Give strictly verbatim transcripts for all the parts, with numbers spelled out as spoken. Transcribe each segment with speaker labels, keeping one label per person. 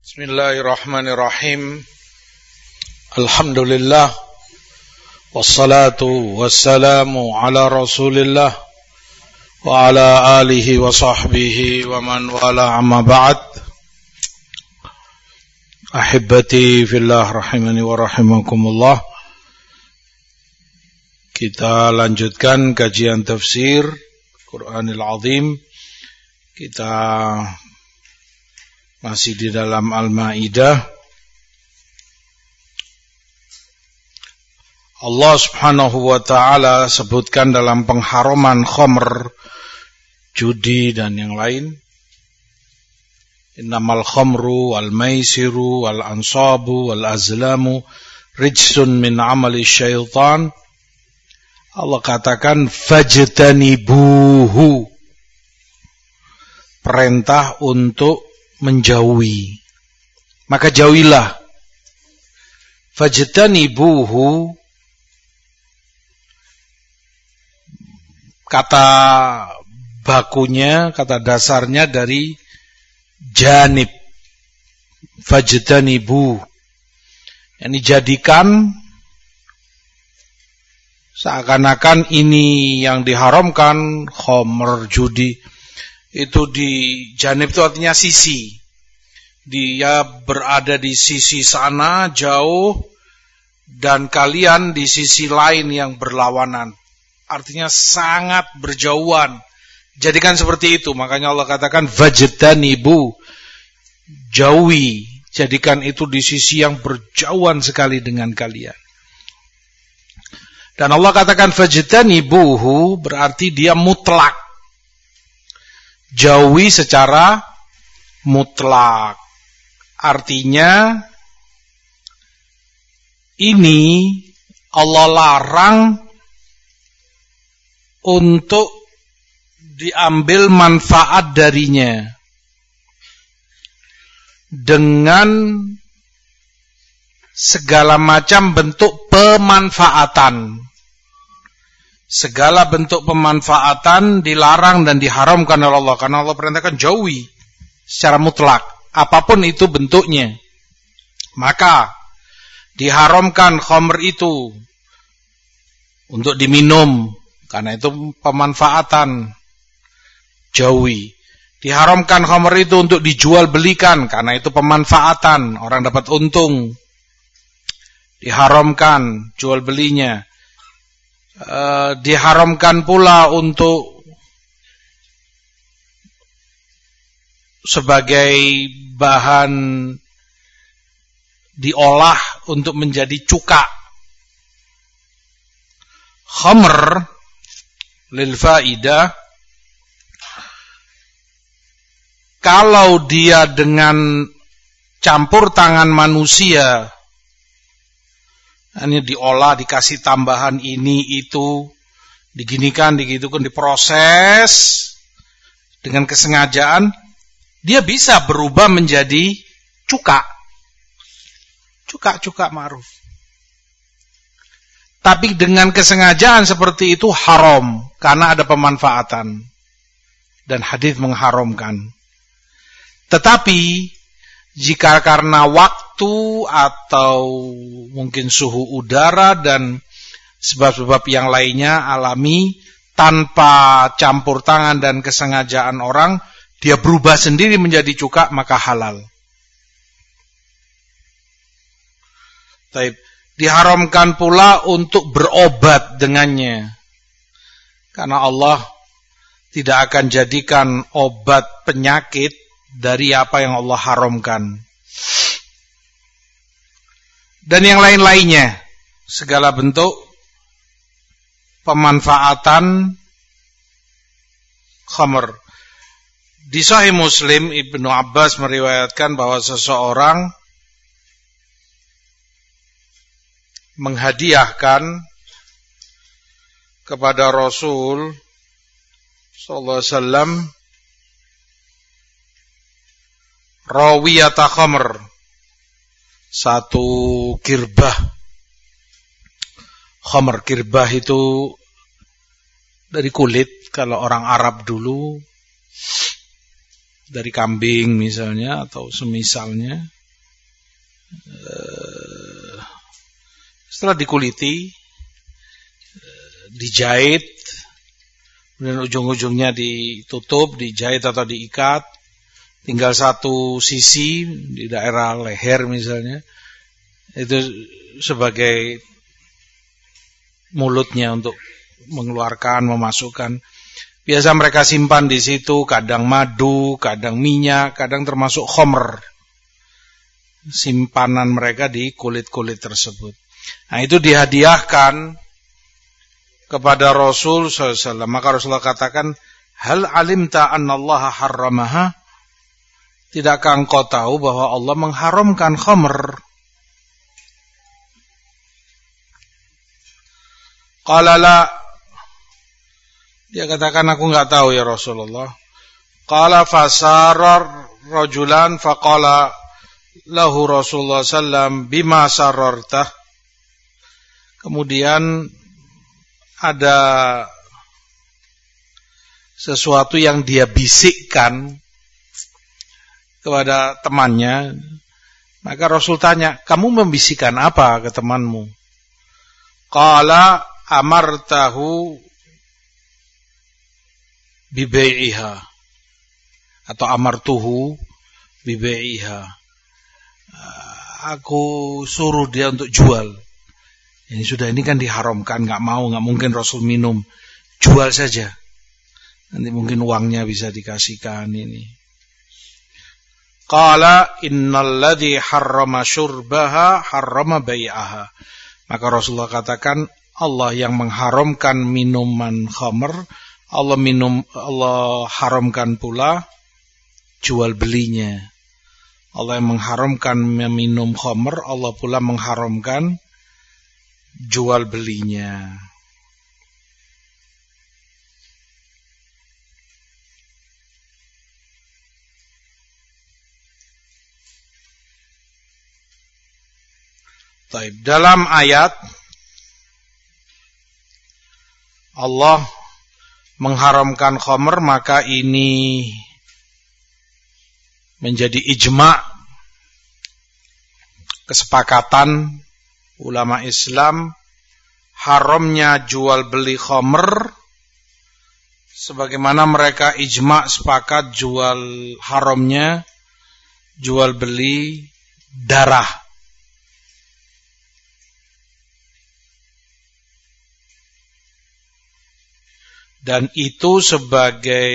Speaker 1: Bismillahirrahmanirrahim. Alhamdulillah. Wassalatu wassalamu ala Rasulillah wa ala alihi wa sahbihi wa man wala amma ba'd. Ahibbati fillah rahimani wa rahimakumullah. Kita lanjutkan kajian tafsir Quranil Azim. Kita masih di dalam Al-Maidah. Allah Subhanahu wa taala sebutkan dalam pengharaman khamr, judi dan yang lain. Innamal khamru wal maisiru wal ansabu wal azlamu rijsun min amali syaitan. Allah katakan fajtanibuhu. Perintah untuk menjauhi, maka jauhilah. Fajtanibuhu, kata bakunya, kata dasarnya dari janib. Fajtanibu, yang dijadikan seakan-akan ini yang diharamkan, khamr, judi, itu di janib itu artinya sisi. Dia berada di sisi sana jauh dan kalian di sisi lain yang berlawanan. Artinya sangat berjauhan. Jadikan seperti itu. Makanya Allah katakan fajtanibu, jauhi, jadikan itu di sisi yang berjauhan sekali dengan kalian. Dan Allah katakan fajtanibuhu, berarti dia mutlak. Jauhi secara mutlak. Artinya ini Allah larang untuk diambil manfaat darinya dengan segala macam bentuk pemanfaatan. Segala bentuk pemanfaatan dilarang dan diharamkan oleh Allah, karena Allah perintahkan jauhi secara mutlak, apapun itu bentuknya. Maka diharamkan khamr itu untuk diminum, karena itu pemanfaatan, jauhi. Diharamkan khamr itu untuk dijual belikan, karena itu pemanfaatan, orang dapat untung. Diharamkan jual belinya. Uh, diharamkan pula untuk sebagai bahan diolah untuk menjadi cuka. Khamr lil faidah, kalau dia dengan campur tangan manusia, hanya diolah, dikasih tambahan ini itu, diginikan, digitukan, diproses dengan kesengajaan, dia bisa berubah menjadi cuka. Cuka-cuka ma'ruf. Tapi dengan kesengajaan seperti itu haram, karena ada pemanfaatan. Dan hadis mengharamkan. Tetapi jika karena waktu atau mungkin suhu udara dan sebab-sebab yang lainnya alami, tanpa campur tangan dan kesengajaan orang, dia berubah sendiri menjadi cuka, maka halal. Taib. Diharamkan pula untuk berobat dengannya, karena Allah tidak akan jadikan obat penyakit dari apa yang Allah haramkan. Dan yang lain-lainnya, segala bentuk pemanfaatan khamr. Di Sahih Muslim, Ibnu Abbas meriwayatkan bahwa seseorang menghadiahkan kepada Rasul sallallahu alaihi wasallam rawiyata khamr, satu kirbah khamr. Kirbah itu dari kulit, kalau orang Arab dulu dari kambing misalnya atau semisalnya, Setelah dikuliti, dijahit, kemudian ujung-ujungnya ditutup, dijahit atau diikat, tinggal satu sisi di daerah leher misalnya, itu sebagai mulutnya untuk mengeluarkan, memasukkan. Biasa mereka simpan di situ, kadang madu, kadang minyak, kadang termasuk khomer. Simpanan mereka di kulit-kulit tersebut. Nah, itu dihadiahkan kepada Rasul sallallahu alaihi wasallam. Maka Rasulullah katakan, hal alimta annallaha harramaha? Tidakkah engkau tahu bahwa Allah mengharamkan khamr? Qala la. Dia katakan, aku enggak tahu ya Rasulullah. Qala fasarar rajulan faqala lahu Rasulullah sallallahu alaihi wasallam bima sarartah. Kemudian ada sesuatu yang dia bisikkan kepada temannya. Maka Rasul tanya, kamu membisikkan apa ke temanmu? Qala amartahu bibai'iha, atau amartuhu bibai'iha. Aku suruh dia untuk jual. Ini sudah, ini kan diharamkan, nggak mau, nggak mungkin Rasul minum, jual saja. Nanti mungkin uangnya bisa dikasihkan ini. Qala innal ladzi harrama syurbaha harrama bai'aha. Maka Rasulullah katakan, Allah yang mengharamkan minuman khamr, Allah minum, Allah haramkan pula jual belinya. Allah yang mengharamkan meminum khamr, Allah pula mengharamkan jual belinya. Baik, dalam ayat Allah mengharamkan khamr, maka ini menjadi ijma', kesepakatan ulama Islam haramnya jual beli khamr, sebagaimana mereka ijma' sepakat jual haramnya jual beli darah. Dan itu sebagai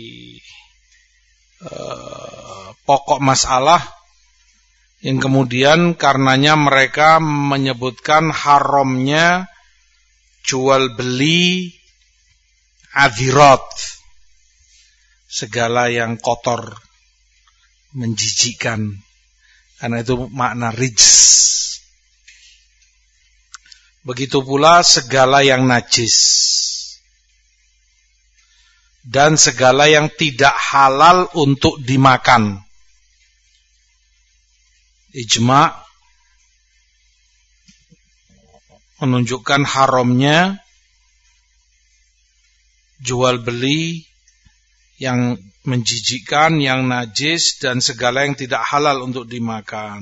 Speaker 1: uh, pokok masalah yang kemudian karenanya mereka menyebutkan haramnya jual beli adhirat, segala yang kotor, menjijikkan, karena itu makna rijs. Begitu pula segala yang najis dan segala yang tidak halal untuk dimakan. Ijma' menunjukkan haramnya jual beli yang menjijikkan, yang najis, dan segala yang tidak halal untuk dimakan.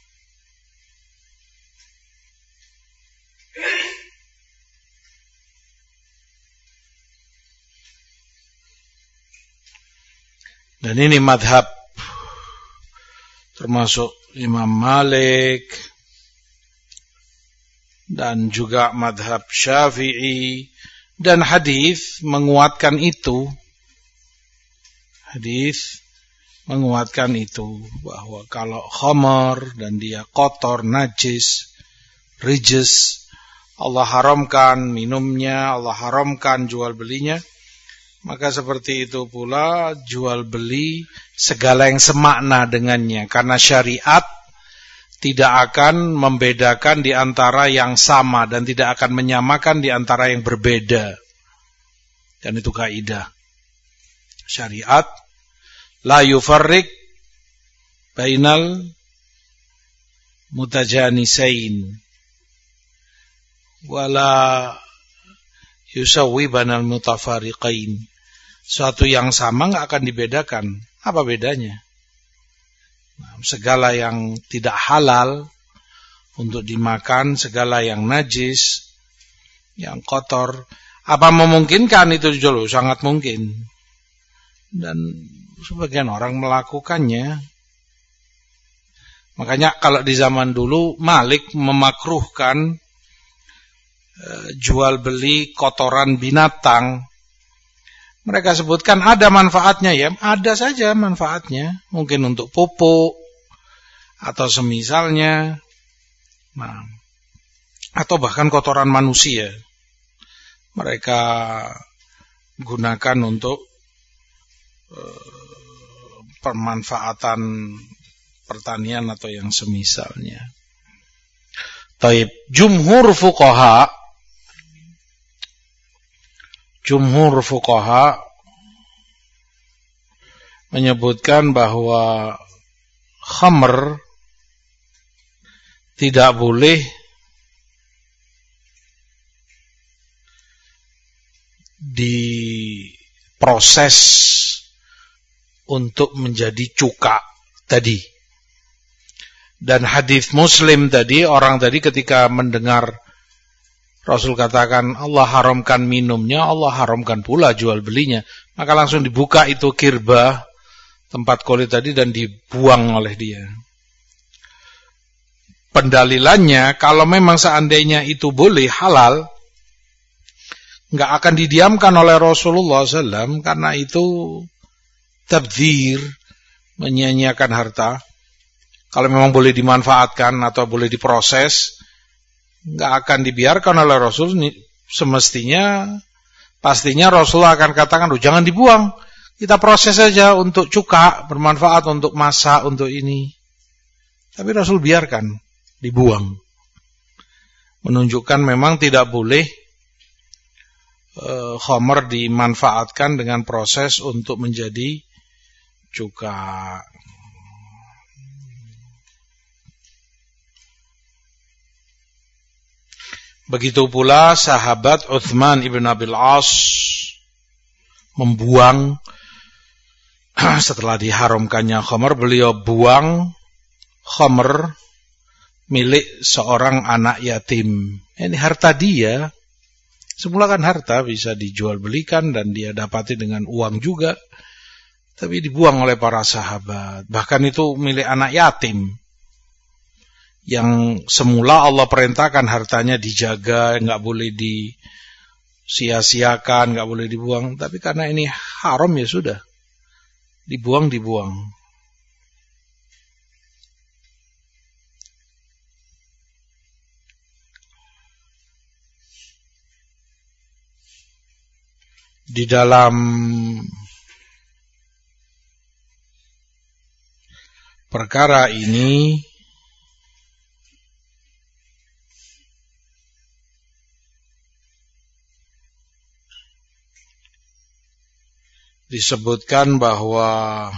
Speaker 1: Dan ini madhab termasuk Imam Malik dan juga madhab Syafi'i, dan hadis menguatkan itu. Hadis menguatkan itu, bahwa kalau khamar dan dia kotor, najis, rijis, Allah haramkan minumnya, Allah haramkan jual belinya. Maka seperti itu pula jual beli segala yang semakna dengannya, karena syariat tidak akan membedakan di antara yang sama dan tidak akan menyamakan di antara yang berbeda. Dan itu kaidah syariat, la yufarriq bainal mutajanisain wala yusawwi banal mutafariqain. Suatu yang sama enggak akan dibedakan. Apa bedanya? Nah, segala yang tidak halal untuk dimakan, segala yang najis, yang kotor. Apa memungkinkan itu dulu? Sangat mungkin. Dan sebagian orang melakukannya. Makanya kalau di zaman dulu Malik memakruhkan e, jual beli kotoran binatang. Mereka sebutkan ada manfaatnya ya, ada saja manfaatnya. Mungkin untuk pupuk atau semisalnya. Nah, atau bahkan kotoran manusia mereka gunakan untuk uh, pemanfaatan pertanian atau yang semisalnya. Taib, jumhur fuqaha jumhur fuqaha menyebutkan bahwa khamr tidak boleh diproses untuk menjadi cuka tadi. Dan hadis Muslim tadi, orang tadi ketika mendengar Rasul katakan Allah haramkan minumnya, Allah haramkan pula jual belinya, maka langsung dibuka itu kirbah tempat kulit tadi dan dibuang oleh dia. Pendalilannya, kalau memang seandainya itu boleh, halal, nggak akan didiamkan oleh Rasulullah shallallahu alaihi wasallam, karena itu tabdzir, menyia-nyiakan harta. Kalau memang boleh dimanfaatkan atau boleh diproses, nggak akan dibiarkan oleh Rasul. Semestinya, pastinya Rasulullah akan katakan, oh, jangan dibuang, kita proses saja untuk cuka, bermanfaat untuk masak, untuk ini. Tapi Rasul biarkan dibuang, menunjukkan memang tidak boleh e, khamr dimanfaatkan dengan proses untuk menjadi cuka. Begitu pula sahabat Uthman ibn Abil As membuang setelah diharamkannya khamr, beliau buang khamr milik seorang anak yatim. Ini harta dia. Semula kan harta bisa dijual belikan dan dia dapati dengan uang juga. Tapi dibuang oleh para sahabat. Bahkan itu milik anak yatim. Yang semula Allah perintahkan hartanya dijaga, nggak boleh disia-siakan, nggak boleh dibuang. Tapi karena ini haram ya sudah. Dibuang, dibuang. Di dalam perkara ini disebutkan bahwa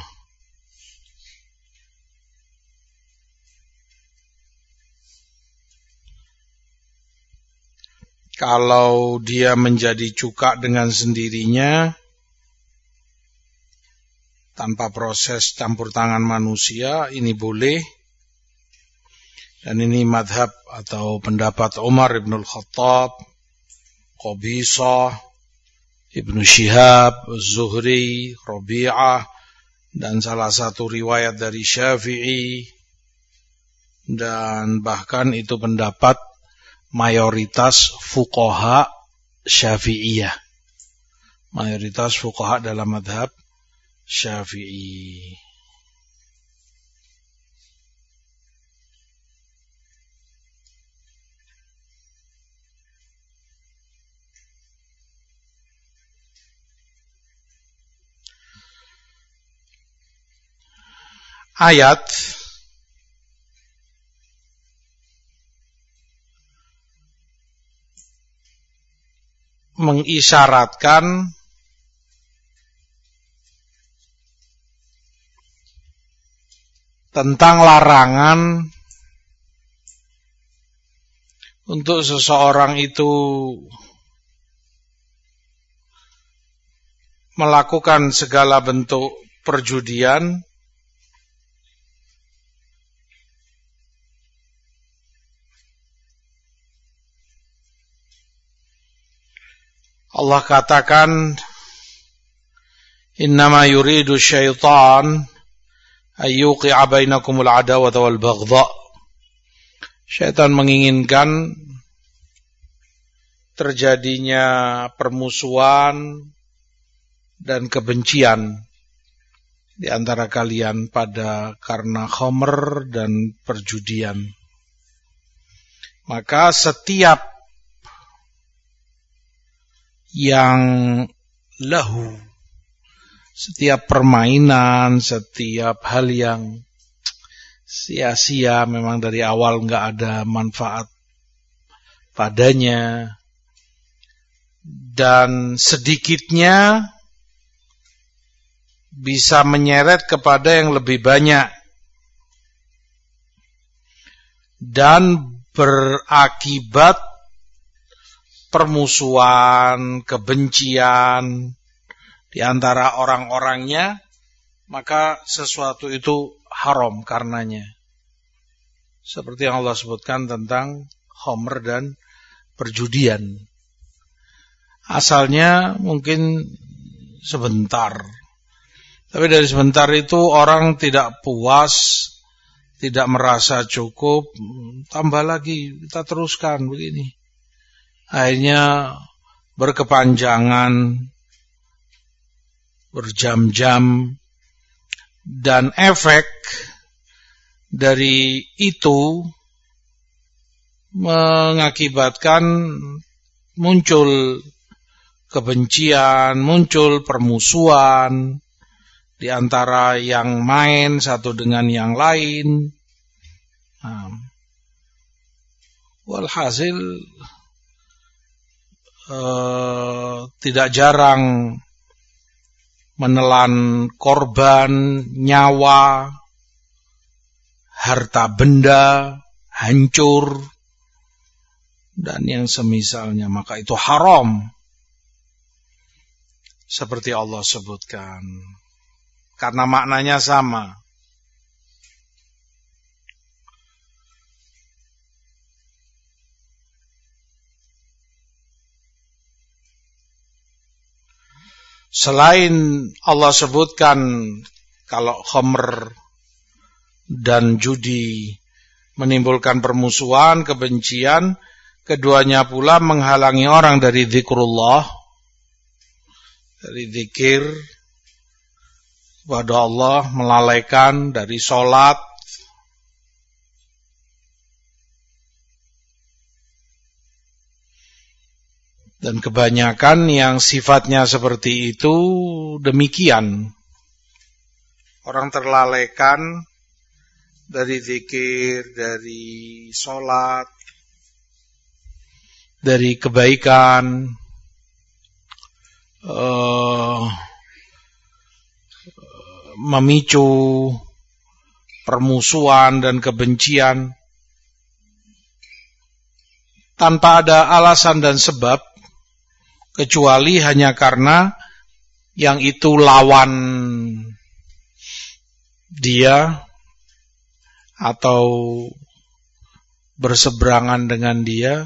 Speaker 1: kalau dia menjadi cuka dengan sendirinya tanpa proses campur tangan manusia, ini boleh. Dan ini madhab atau pendapat Umar ibn al-Khattab, Qabisah, Ibnu Syihab, Zuhri, Rabi'ah, dan salah satu riwayat dari Syafi'i, dan bahkan itu pendapat mayoritas fuqaha Syafi'iyah. Mayoritas fuqaha dalam madhab Syafi'i. Ayat mengisyaratkan tentang larangan untuk seseorang itu melakukan segala bentuk perjudian Allah katakan, innama yuridu syaitan ayyuqi'a bainakumul adawata wal baghdha. Syaitan menginginkan terjadinya permusuhan dan kebencian di antara kalian pada karena khamr dan perjudian. Maka setiap yang lahu, setiap permainan, setiap hal yang sia-sia, memang dari awal enggak ada manfaat padanya, dan sedikitnya bisa menyeret kepada yang lebih banyak dan berakibat permusuhan, kebencian di antara orang-orangnya, maka sesuatu itu haram karenanya. Seperti yang Allah sebutkan tentang khamr dan perjudian. Asalnya mungkin sebentar, tapi dari sebentar itu orang tidak puas, tidak merasa cukup, tambah lagi, kita teruskan begini. Akhirnya berkepanjangan, berjam-jam, dan efek dari itu mengakibatkan muncul kebencian, muncul permusuhan di antara yang main satu dengan yang lain. Nah, walhasil eh, tidak jarang menelan korban, nyawa, harta benda, hancur, dan yang semisalnya, maka itu haram. Seperti Allah sebutkan. Karena maknanya sama. Selain Allah sebutkan kalau khamr dan judi menimbulkan permusuhan, kebencian, keduanya pula menghalangi orang dari zikrullah, dari zikir kepada Allah, melalaikan dari sholat, dan kebanyakan yang sifatnya seperti itu demikian. Orang terlalaikan dari zikir, dari sholat, dari kebaikan, uh, memicu permusuhan dan kebencian tanpa ada alasan dan sebab, kecuali hanya karena yang itu lawan dia atau berseberangan dengan dia,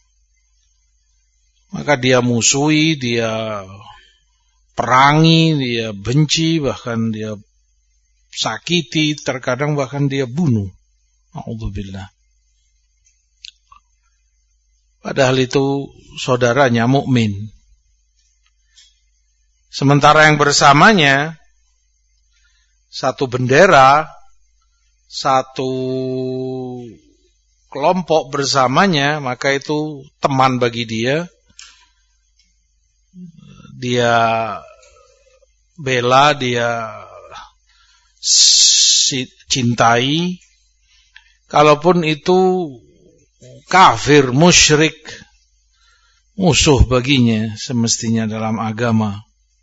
Speaker 1: maka dia musuhi, dia perangi, dia benci, bahkan dia sakiti, terkadang bahkan dia bunuh. A'udzubillah. Padahal itu saudaranya mukmin. Sementara yang bersamanya satu bendera, satu kelompok bersamanya, maka itu teman bagi dia. Dia bela, dia cintai. Kalaupun itu kafir, musyrik, musuh baginya semestinya dalam agama.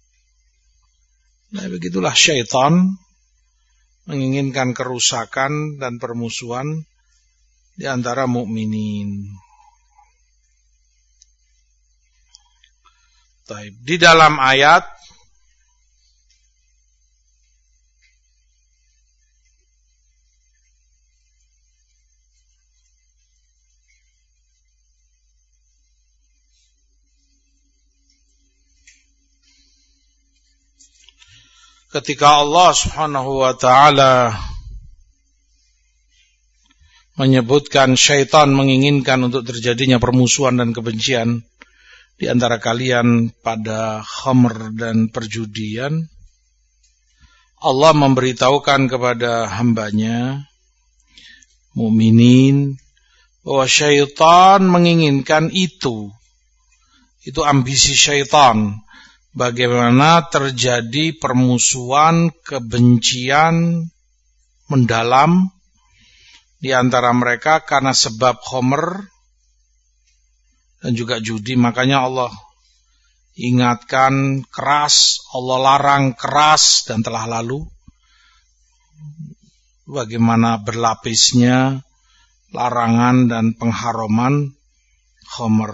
Speaker 1: Nah, begitulah syaitan menginginkan kerusakan dan permusuhan di antara mukminin. Di dalam ayat ketika Allah Subhanahu wa ta'ala menyebutkan syaitan menginginkan untuk terjadinya permusuhan dan kebencian di antara kalian pada khamr dan perjudian, Allah memberitahukan kepada hambanya mukminin bahwa syaitan menginginkan itu. Itu ambisi syaitan. Bagaimana terjadi permusuhan, kebencian mendalam di antara mereka karena sebab khamr dan juga judi. Makanya Allah ingatkan keras, Allah larang keras dan telah lalu bagaimana berlapisnya larangan dan pengharaman khamr.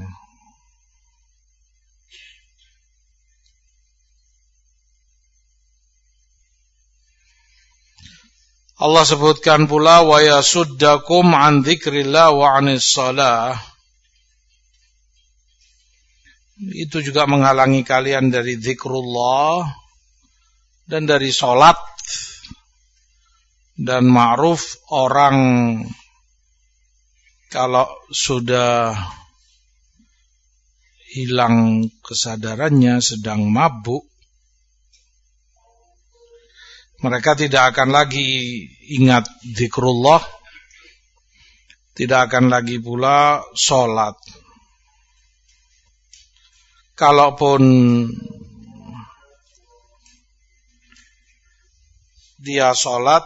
Speaker 1: Allah sebutkan pula wa yasuddakum an dzikrillah wa 'anis shalah. Itu juga menghalangi kalian dari zikrullah dan dari salat. Dan ma'ruf orang kalau sudah hilang kesadarannya, sedang mabuk, mereka tidak akan lagi ingat zikrullah, tidak akan lagi pula sholat. Kalaupun dia sholat,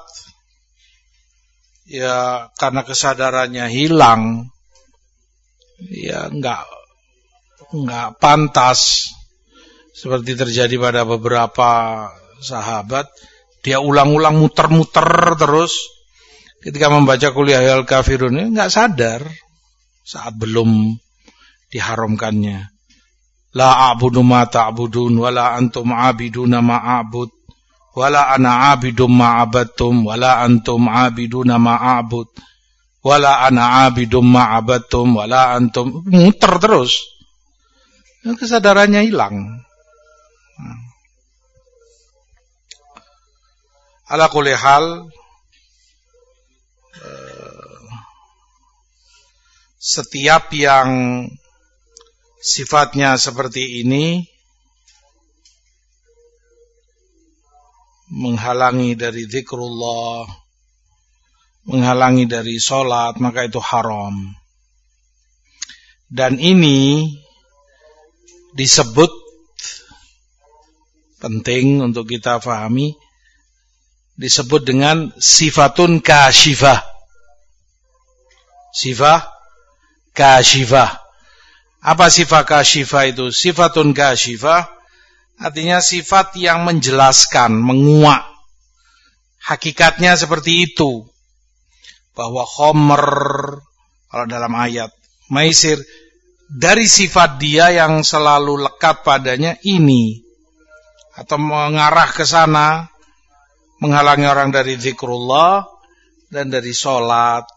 Speaker 1: ya karena kesadarannya hilang, ya enggak, enggak pantas. Seperti terjadi pada beberapa sahabat, dia ulang-ulang muter-muter terus ketika membaca Qul ya ayyuhal kafirun, enggak sadar saat belum diharamkannya. La a'budu ma ta'budun wala antum 'abiduna ma a'bud wala ana 'abidum ma 'abadtum wala antum 'abiduna ma a'bud wala ana 'abidum ma 'abadtum wala antum, muter terus. Kesadarannya hilang. Ala kulli hal, setiap yang sifatnya seperti ini menghalangi dari zikrullah, menghalangi dari sholat, maka itu haram. Dan ini disebut, penting untuk kita pahami, disebut dengan sifatun kasyifah. Sifat kasyifah. Apa sifat kasyifah itu? Sifatun kasyifah artinya sifat yang menjelaskan, menguak. Hakikatnya seperti itu. Bahwa khamr, kalau dalam ayat maisir, dari sifat dia yang selalu lekat padanya ini, atau mengarah ke sana, menghalangi orang dari zikrullah dan dari sholat.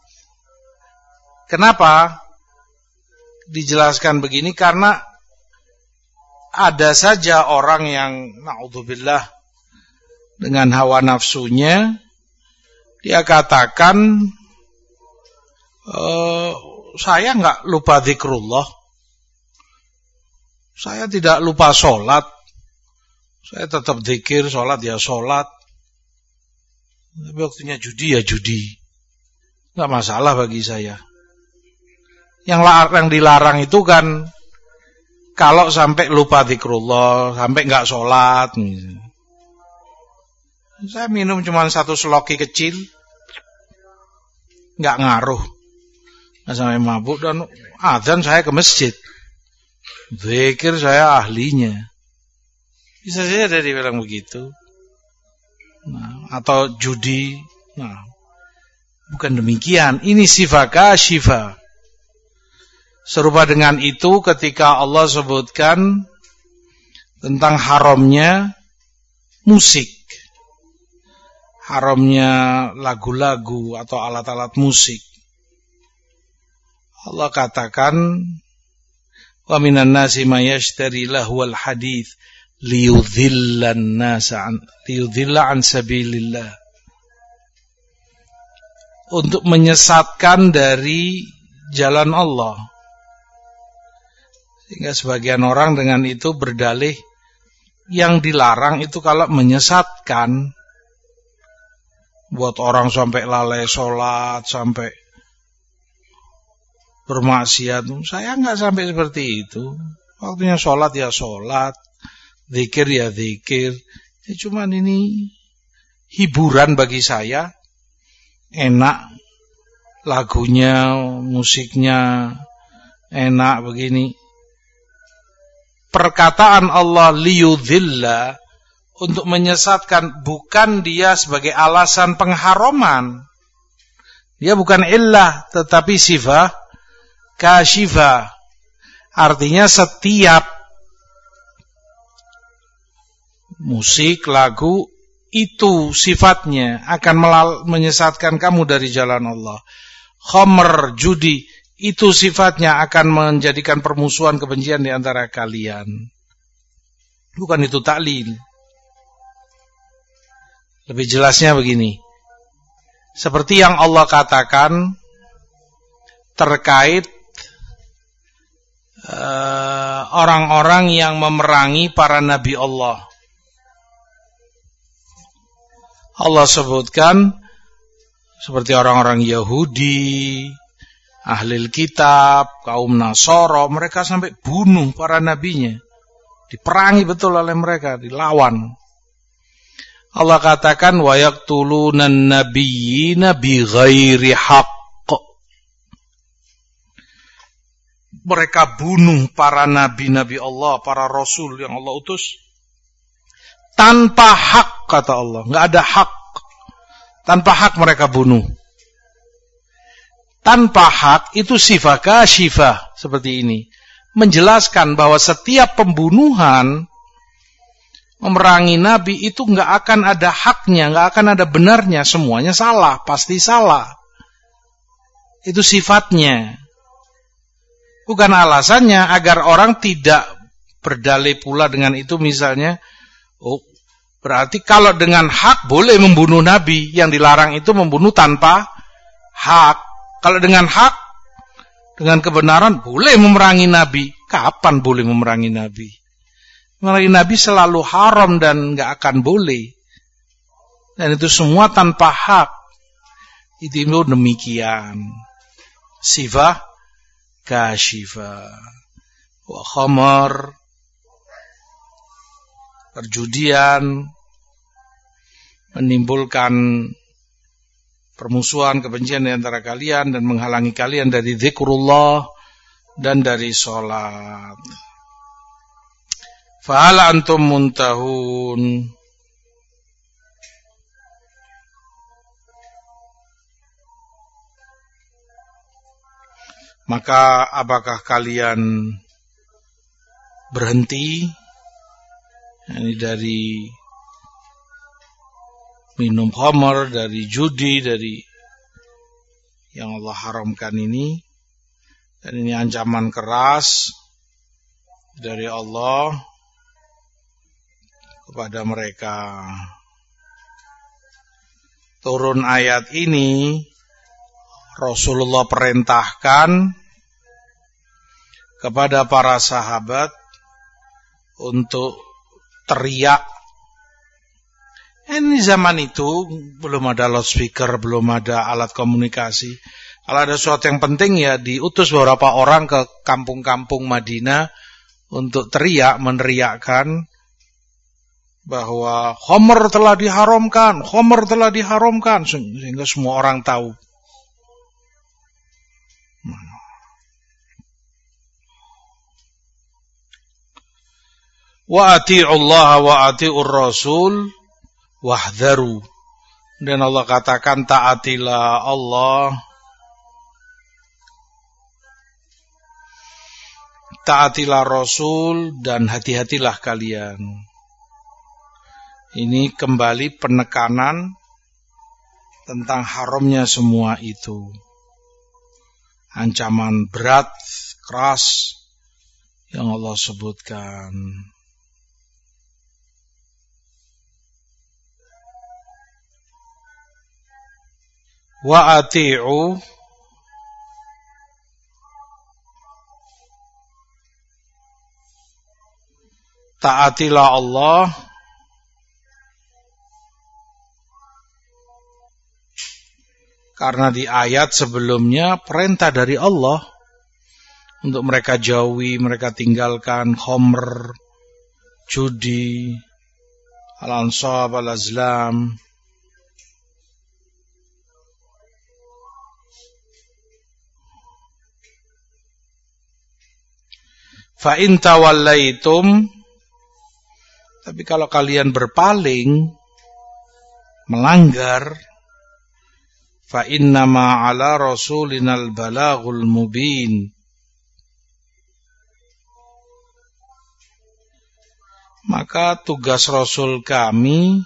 Speaker 1: Kenapa dijelaskan begini? Karena ada saja orang yang na'udzubillah dengan hawa nafsunya, dia katakan e, saya enggak lupa zikrullah, saya tidak lupa sholat, saya tetap zikir, sholat ya sholat, tapi waktunya judi ya judi, enggak masalah bagi saya. Yang larang dilarang itu kan kalau sampai lupa zikrullah, sampai enggak sholat. Saya minum cuma satu seloki kecil, enggak ngaruh, enggak sampai mabuk, dan azan saya ke masjid, zikir saya ahlinya. Bisa saja ada dibilang begitu. Nah, atau judi. Nah, bukan demikian. Ini sifat kasyifah. Serupa dengan itu ketika Allah sebutkan tentang haramnya musik, haramnya lagu-lagu atau alat-alat musik. Allah katakan, wa minan nasi may yashtari lahwal hadits liyudhillan nasa an liyudhilla an sabilillah, untuk menyesatkan dari jalan Allah. Sehingga sebagian orang dengan itu berdalih yang dilarang itu kalau menyesatkan, buat orang sampai lalai sholat, sampai bermaksiat. Saya enggak sampai seperti itu. Waktunya sholat ya sholat, zikir ya zikir. Ya cuman ini hiburan bagi saya. Enak lagunya, musiknya enak begini. Perkataan Allah liyudhilla, untuk menyesatkan, bukan dia sebagai alasan pengharaman. Dia bukan illah, tetapi sifat kasyifah. Artinya setiap musik, lagu, itu sifatnya akan menyesatkan kamu dari jalan Allah. Khamr, judi, itu sifatnya akan menjadikan permusuhan, kebencian di antara kalian. Bukan itu taklil. Lebih jelasnya begini. Seperti yang Allah katakan terkait uh, orang-orang yang memerangi para nabi Allah. Allah sebutkan seperti orang-orang Yahudi, Ahlul Kitab, kaum Nasara, mereka sampai bunuh para nabinya. Diperangi betul oleh mereka, dilawan. Allah katakan wa yaqtulunan nabiyyina bighairi haqq. Mereka bunuh para nabi-nabi Allah, para rasul yang Allah utus tanpa hak, kata Allah. Enggak ada hak. Tanpa hak mereka bunuh. Tanpa hak itu sifat kasyifah seperti ini. Menjelaskan bahwa setiap pembunuhan, memerangi nabi itu enggak akan ada haknya, enggak akan ada benarnya, semuanya salah, pasti salah. Itu sifatnya. Bukan alasannya agar orang tidak berdalih pula dengan itu, misalnya, oh, berarti kalau dengan hak boleh membunuh nabi, yang dilarang itu membunuh tanpa hak. Kalau dengan hak, dengan kebenaran boleh memerangi nabi. Kapan boleh memerangi nabi? Memerangi nabi selalu haram dan enggak akan boleh. Dan itu semua tanpa hak. Itu demikian. Sifat kasyifah. Wa khamar, perjudian, menimbulkan permusuhan, kebencian di antara kalian dan menghalangi kalian dari zikrullah dan dari sholat. Fahal antum muntahun. Maka apakah kalian berhenti ini dari minum khamar, dari judi, dari yang Allah haramkan ini. Dan ini ancaman keras dari Allah kepada mereka. Turun ayat ini, Rasulullah perintahkan kepada para sahabat untuk teriak. Ini zaman itu belum ada loudspeaker, belum ada alat komunikasi. Kalau ada sesuatu yang penting ya diutus beberapa orang ke kampung-kampung Madinah untuk teriak, meneriakkan bahwa khamr telah diharamkan, khamr telah diharamkan, sehingga semua orang tahu. Wa ati'ullaha wa ati'ur rasul wahdharu. Dan Allah katakan taatilah Allah, taatilah Rasul, dan hati-hatilah kalian. Ini kembali penekanan tentang haramnya semua itu. Ancaman berat, keras yang Allah sebutkan. Wa ati'u taatilah Allah karena di ayat sebelumnya perintah dari Allah untuk mereka jauhi, mereka tinggalkan khamr, judi, al-ansab, al-azlam. Fa in tawallaitum, tapi kalau kalian berpaling, melanggar, fa innama ala rasulinal balaghul mubin, maka tugas Rasul kami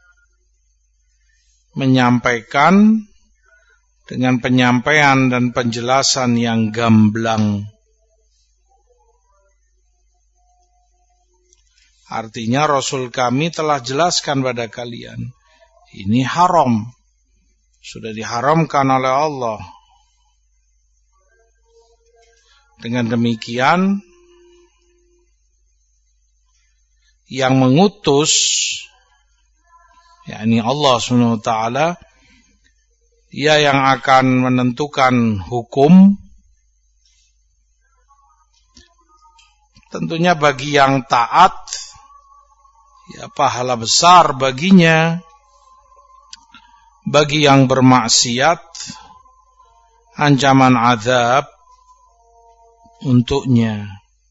Speaker 1: menyampaikan dengan penyampaian dan penjelasan yang gamblang. Artinya Rasul kami telah jelaskan pada kalian, ini haram, sudah diharamkan oleh Allah. Dengan demikian, yang mengutus, yakni Allah subhanahu wa taala, Dia yang akan menentukan hukum. Tentunya bagi yang taat, ya pahala besar baginya. Bagi yang bermaksiat, ancaman azab untuknya.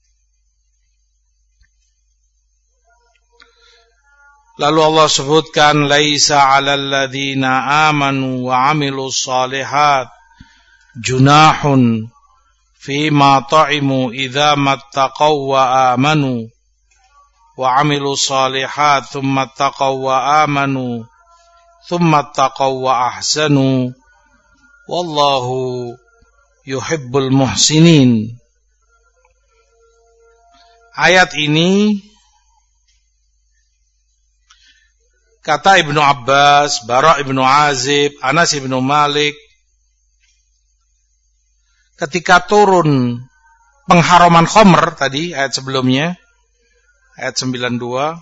Speaker 1: Lalu Allah sebutkan, laisa 'alal ladzina amanu wa 'amilus shalihat junahun fima ta'imu idza mattaqaw wa amanu wa 'amilus shalihat tsumma taqaw wa amanu tsumma taqaw wa ahsanu wallahu yuhibbul muhsinin. Ayat ini, kata Ibnu Abbas, Bara' Ibnu Azib, Anas Ibnu Malik, ketika turun pengharaman khamr tadi, ayat sebelumnya, ayat sembilan puluh dua,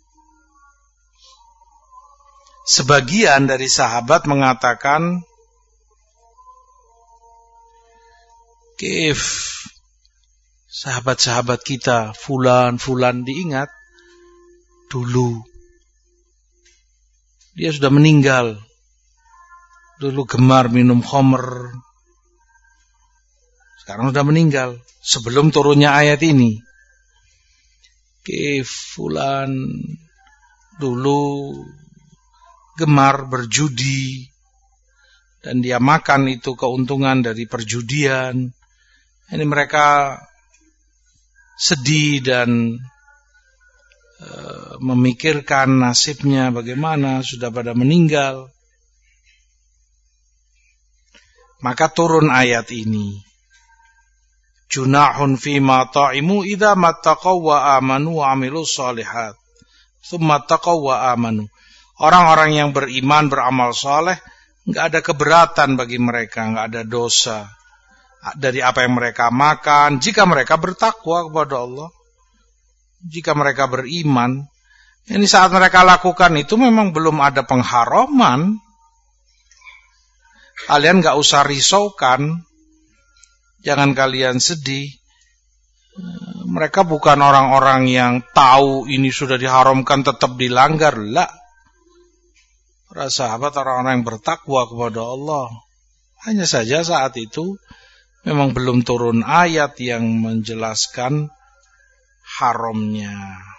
Speaker 1: sebagian dari sahabat mengatakan, kif sahabat-sahabat kita, fulan-fulan diingat dulu. Dia sudah meninggal. Dulu gemar minum khamr. Sekarang sudah meninggal. Sebelum turunnya ayat ini. Kif fulan dulu gemar berjudi, dan dia makan itu keuntungan dari perjudian. Ini mereka sedih dan e, memikirkan nasibnya bagaimana, sudah pada meninggal. Maka turun ayat ini. Junahun fima ta'imu idza mattaqaw wa amanu wa 'amilus shalihat. Tsumma taqaw wa amanu. Orang-orang yang beriman, beramal saleh, enggak ada keberatan bagi mereka, enggak ada dosa dari apa yang mereka makan jika mereka bertakwa kepada Allah. Jika mereka beriman, ini saat mereka lakukan itu memang belum ada pengharaman. Kalian enggak usah risaukan, jangan kalian sedih. Mereka bukan orang-orang yang tahu ini sudah diharamkan tetap dilanggar, la. Para sahabat orang-orang yang bertakwa kepada Allah. Hanya saja saat itu memang belum turun ayat yang menjelaskan haramnya.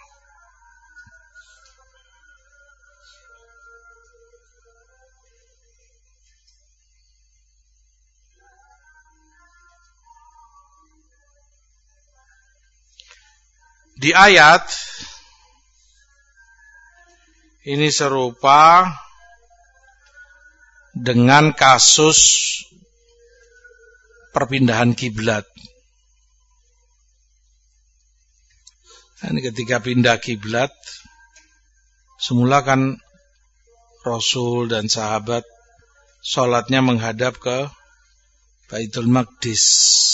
Speaker 1: Di ayat ini serupa dengan kasus perpindahan kiblat. Ini ketika pindah kiblat, semula kan Rasul dan sahabat Salatnya menghadap ke Baitul Maqdis,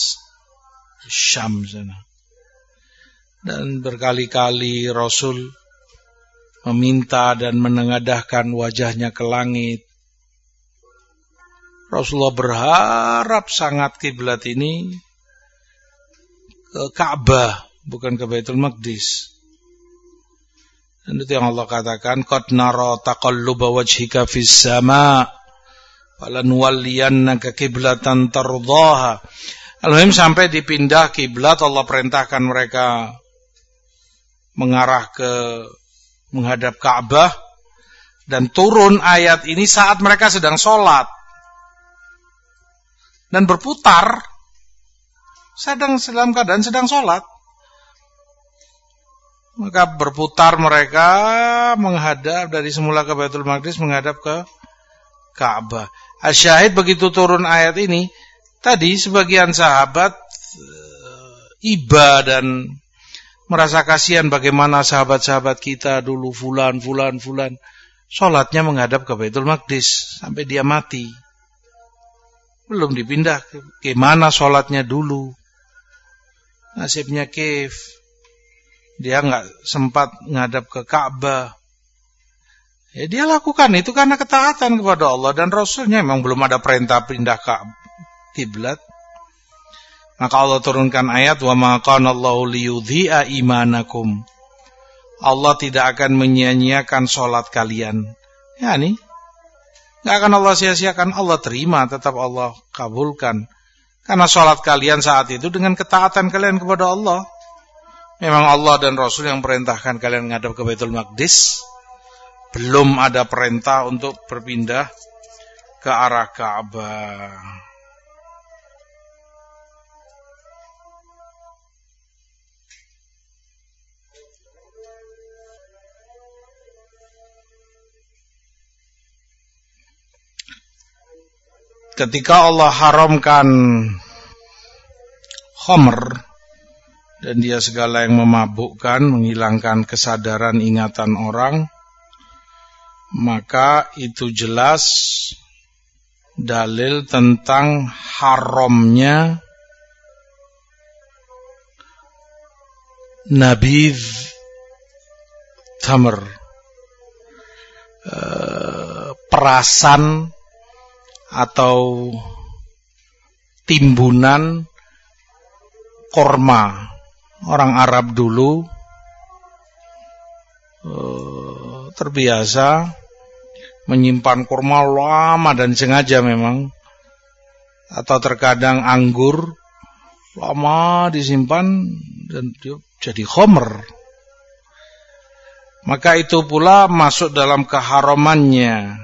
Speaker 1: Syam sana. Dan berkali-kali Rasul meminta dan menengadahkan wajahnya ke langit. Rasulullah berharap sangat kiblat ini ke Ka'bah, bukan ke Baitul Maqdis. Dan itu yang Allah katakan, qad nara taqalluba wajhika fis sama' falanwalliyannaka qiblatan tardhaha. Al-muhim sampai dipindah kiblat, Allah perintahkan mereka mengarah ke menghadap Ka'bah, dan turun ayat ini saat mereka sedang sholat dan berputar sedang dalam keadaan sedang sholat. Maka berputar mereka menghadap dari semula ke Baitul Maqdis, menghadap ke Ka'bah. Asyahid, begitu turun ayat ini, tadi sebagian sahabat iba dan merasa kasihan bagaimana sahabat-sahabat kita dulu, fulan, fulan, fulan, sholatnya menghadap ke Baitul Maqdis sampai dia mati. Belum dipindah, gimana sholatnya dulu. Nasibnya Kif, dia nggak sempat ngadap ke Ka'bah. Ya dia lakukan itu karena ketaatan kepada Allah dan Rasulnya. Memang belum ada perintah pindah ke kiblat. Maka Allah turunkan ayat, wa ma kana Allahu liyudhi'a imanakum. Allah tidak akan menyia-nyiakan sholat kalian. Ya nih, nggak akan Allah sia-siakan, Allah terima, tetap Allah kabulkan. Karena sholat kalian saat itu dengan ketaatan kalian kepada Allah. Memang Allah dan Rasul yang perintahkan kalian menghadap ke Baitul Maqdis. Belum ada perintah untuk berpindah ke arah Ka'bah. Ketika Allah haramkan khamr dan dia segala yang memabukkan, menghilangkan kesadaran ingatan orang, maka itu jelas dalil tentang haramnya nabidh tamr, perasan atau timbunan korma. Orang Arab dulu uh, terbiasa menyimpan kurma lama dan sengaja memang, atau terkadang anggur lama disimpan dan jadi khamr. Maka itu pula masuk dalam keharamannya.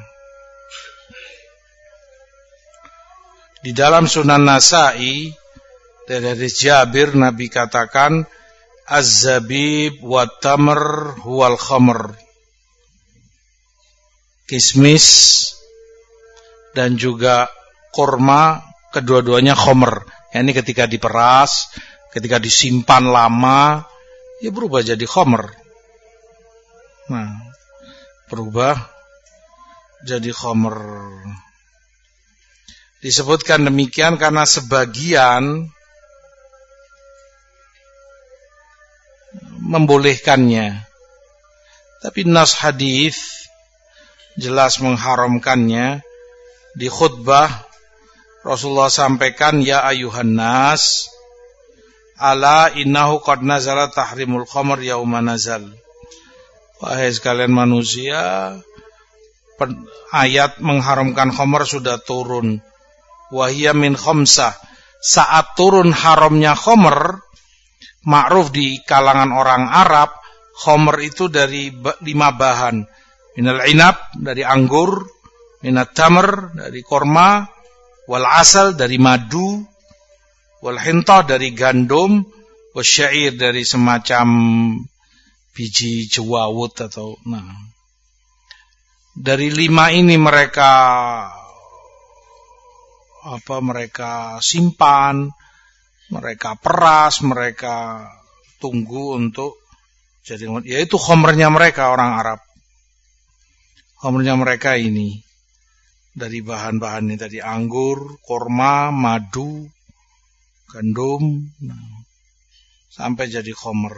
Speaker 1: Di dalam Sunan Nasa'i dari Jabir, Nabi katakan, az-zabib wa tamr huwal khamr. Kismis dan juga kurma, kedua-duanya khamr. Yani ketika diperas, ketika disimpan lama, ya berubah jadi khamr. Nah, berubah jadi khamr. Disebutkan demikian karena sebagian membolehkannya, tapi nas hadis jelas mengharamkannya. Di khutbah Rasulullah sampaikan, ya ayuhan nas, ala innahu qad nazala tahrimul khamr yauma nazal. Wahai sekalian manusia, ayat mengharamkan khamr sudah turun. Wahia min khamsah. Saat turun haramnya khamr, ma'ruf di kalangan orang Arab, khamr itu dari lima bahan. Minal inab, dari anggur, minat tamr, dari korma, wal asal, dari madu, wal hinta, dari gandum, wal syair, dari semacam biji jawawut atau nah. Dari lima ini mereka apa mereka simpan, mereka peras, mereka tunggu untuk jadi, yaitu khamrnya mereka orang Arab. Khamrnya mereka ini. dari bahan-bahan ini tadi, anggur, kurma, madu, gandum, nah, sampai jadi khomer.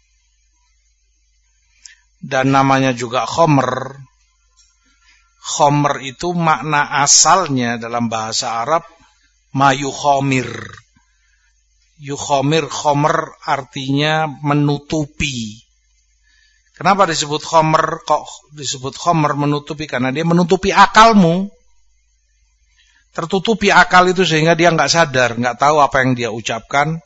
Speaker 1: Dan namanya juga khomer. Khomer itu makna asalnya dalam bahasa Arab mayukhomir. Yukhomir, khomer artinya menutupi. Kenapa disebut khomer? Kok disebut khomer menutupi? Karena dia menutupi akalmu. Tertutupi akal itu sehingga dia nggak sadar, nggak tahu apa yang dia ucapkan,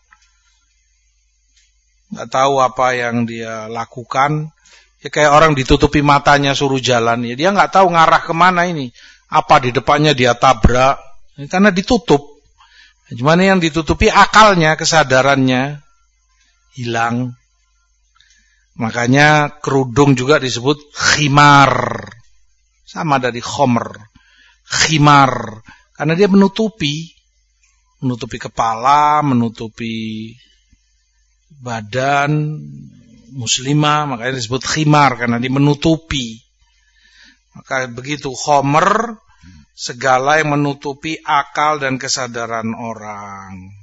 Speaker 1: nggak tahu apa yang dia lakukan. Ya kayak orang ditutupi matanya suruh jalan, ya dia nggak tahu ngarah kemana ini. Apa di depannya dia tabrak, ya, karena ditutup. Cuman yang ditutupi akalnya, kesadarannya hilang. Makanya kerudung juga disebut khimar, sama dari khomer, khimar, karena dia menutupi, menutupi kepala, menutupi badan muslimah, makanya disebut khimar karena dia menutupi. Maka begitu khomer, segala yang menutupi akal dan kesadaran orang.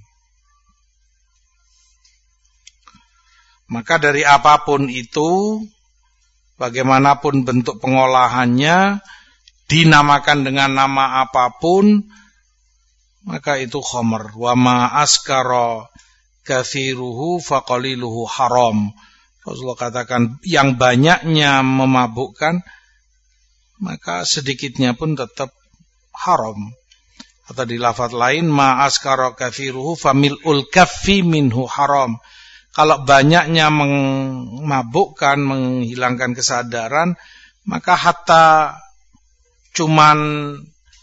Speaker 1: Maka dari apapun itu, bagaimanapun bentuk pengolahannya, dinamakan dengan nama apapun, maka itu khomer. Wa ma askara kathiruhu faqaliluhu haram. Rasulullah katakan yang banyaknya memabukkan, maka sedikitnya pun tetap haram. Atau di lafaz lain, ma askara kathiruhu famil'ul kaffi minhu haram. Kalau banyaknya memabukkan, menghilangkan kesadaran, maka hatta cuman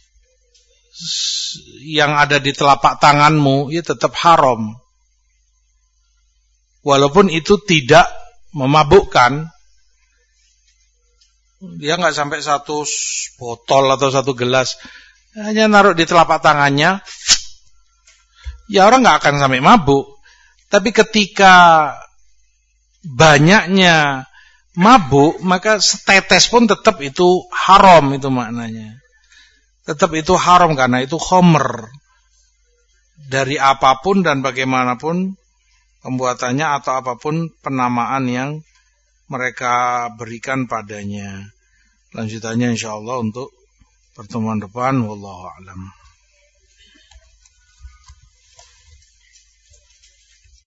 Speaker 1: yang ada di telapak tanganmu itu tetap haram. Walaupun itu tidak memabukkan, dia nggak sampai satu botol atau satu gelas, hanya naruh di telapak tangannya, ya orang nggak akan sampai mabuk. Tapi ketika banyaknya mabuk, maka setetes pun tetap itu haram, itu maknanya. Tetap itu haram karena itu khomer. Dari apapun dan bagaimanapun pembuatannya atau apapun penamaan yang mereka berikan padanya. Lanjutannya insyaallah untuk pertemuan depan. Wallahu a'lam.